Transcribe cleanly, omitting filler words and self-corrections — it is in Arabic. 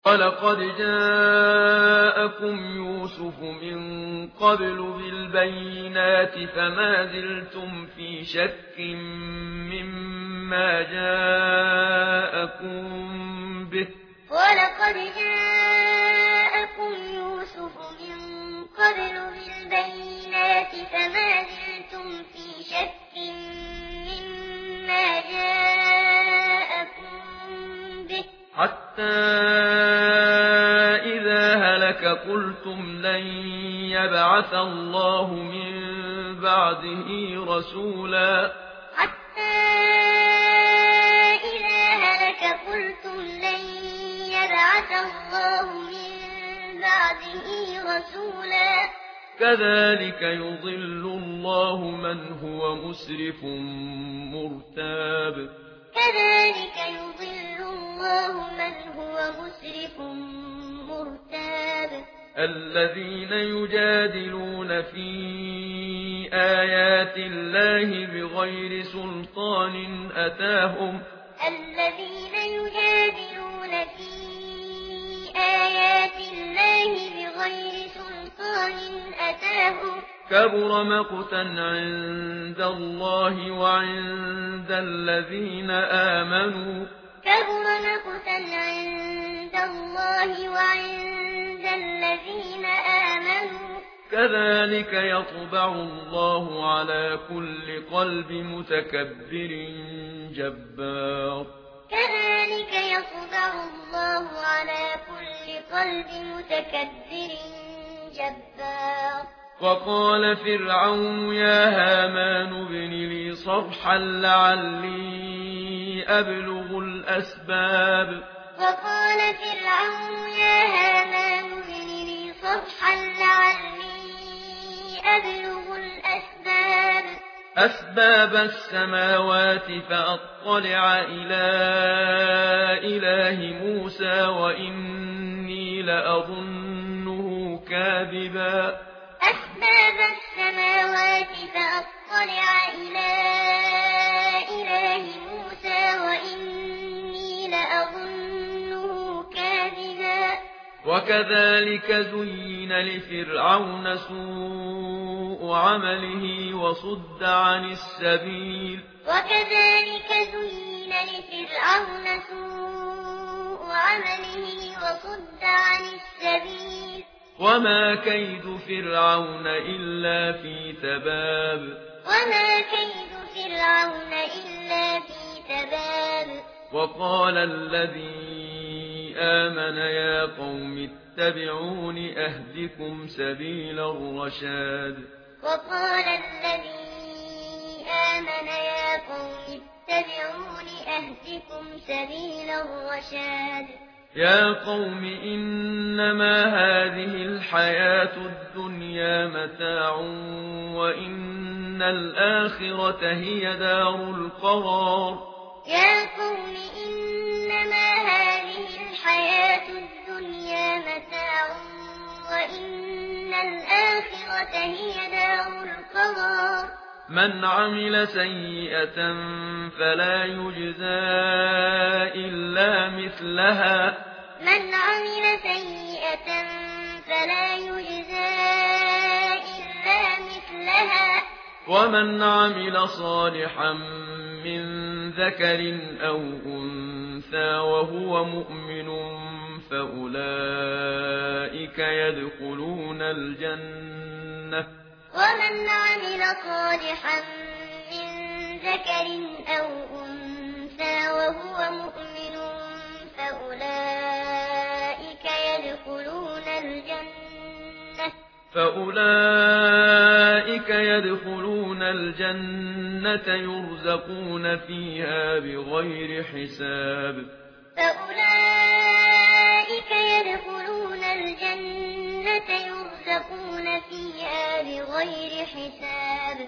وَلَقَدْ جَاءَكُمْ يُوسُفُ مِن قَبْلُ بِالْبَيِّنَاتِ فَمَا زِلْتُمْ فِي شَكٍّ مِّمَّا جَاءَكُم بِهِ وَلَقَدْ جَاءَكُمْ يُوسُفُ مِن قَبْلُ بِالْبَيِّنَاتِ فَمَا زِلْتُمْ فِي شَكٍّ مِّمَّا جَاءَكُم بِهِ حَتَّىٰ إِذَا هَلَكَ قُلْتُمْ لَن يَبْعَثَ اللَّهُ مِن بَعْدِهِ رَسُولًا كَذَٰلِكَ يُضِلُّ اللَّهُ مَنْ هُوَ مُسْرِفٌ مُّرْتَابٌ كَذَٰلِكَ يُضِلُّ اللَّهُ مَنْ هُوَ مُسْرِفٌ مُّرْتَابٌ الَّذِينَ يُجَادِلُونَ فِي آيَاتِ اللَّهِ بِغَيْرِ سُلْطَانٍ أَتَاهُمْ الَّذِينَ يُجَادِلُونَ فِي آيَاتِ اللَّهِ بِغَيْرِ سُلْطَانٍ أَتَاهُمْ كَبُرَ مَقْتًا عِندَ اللَّهِ وَعِندَ الَّذِينَ آمَنُوا كَبُرَ مَقْتًا عِندَ اللَّهِ وَعِندَ الَّذِينَ آمَنُوا كَذَٰلِكَ يَطْبَعُ اللَّهُ عَلَىٰ كُلِّ قَلْبِ مُتَكَبِّرٍ جَبَّارٍ كَذَٰلِكَ يَطْبَعُ اللَّهُ عَلَىٰ كُلِّ قَلْبِ مُتَكَبِّرٍ جَبَّارٍ وَقَالَ فِرْعَوْنُ يَا هَامَانُ ابْنِ لِي صَرْحًا لَّعَلِّي أَبْلُغُ الْأَسْبَابَ وَقَالَ فِرْعَوْنُ يَا هَامَانُ ابْنِ لِي صَرْحًا لَّعَلِّي أَبْلُغُ أَسْبَابَ السَّمَاوَاتِ فَأَطَّلِعَ إِلَىٰ إِلَٰهِ مُوسَىٰ وَإِنِّي لَأَظُنُّهُ كَاذِبًا أسباب السماوات فأطلع إلى إله موسى وإني لأظنه كاذبا وَكَذَٰلِكَ زُيِّنَ لِفِرْعَوْنَ سُوءُ عَمَلِهِ وَصُدَّ عَنِ السَّبِيلِ وَكَذَٰلِكَ زُيِّنَ لِفِرْعَوْنَ سُوءُ عَمَلِهِ وَصُدَّ عَنِ السَّبِيلِ وَمَا كَيْدُ فِرْعَوْنَ إِلَّا فِي تَبَابٍ وَمَا كَيْدُ فِرْعَوْنَ إِلَّا فِي تَبَابٍ وَقَالَ الَّذِي آمَنَ يَا قَوْمِ اتَّبِعُونِ أَهْدِكُمْ سَبِيلَ الرَّشَادِ وَقَالَ الَّذِي آمَنَ يَا قَوْمِ اتَّبِعُونِ أَهْدِكُمْ سَبِيلَ الرَّشَادِ يا قوم إنما هذه الحياة الدنيا متاع وإن الآخرة هي دار القرار يا قوم إنما هذه الحياة الدنيا متاع وإن الآخرة هي دار القرار من عمل سيئة فلا يجزى إلا مثلها من عمل سيئة فلا يجزى إلا مثلها ومن عمل صالحا من ذكر أو أنثى وهو مؤمن فأولئك يدخلون الجنة ومن عمل صالحا من ذكر أو أنثى وهو مؤمن فأولئك يدخلون الجنة يرزقون فيها بغير حساب فأولئك يدخلون الجنة يرزقون فيها بغير حساب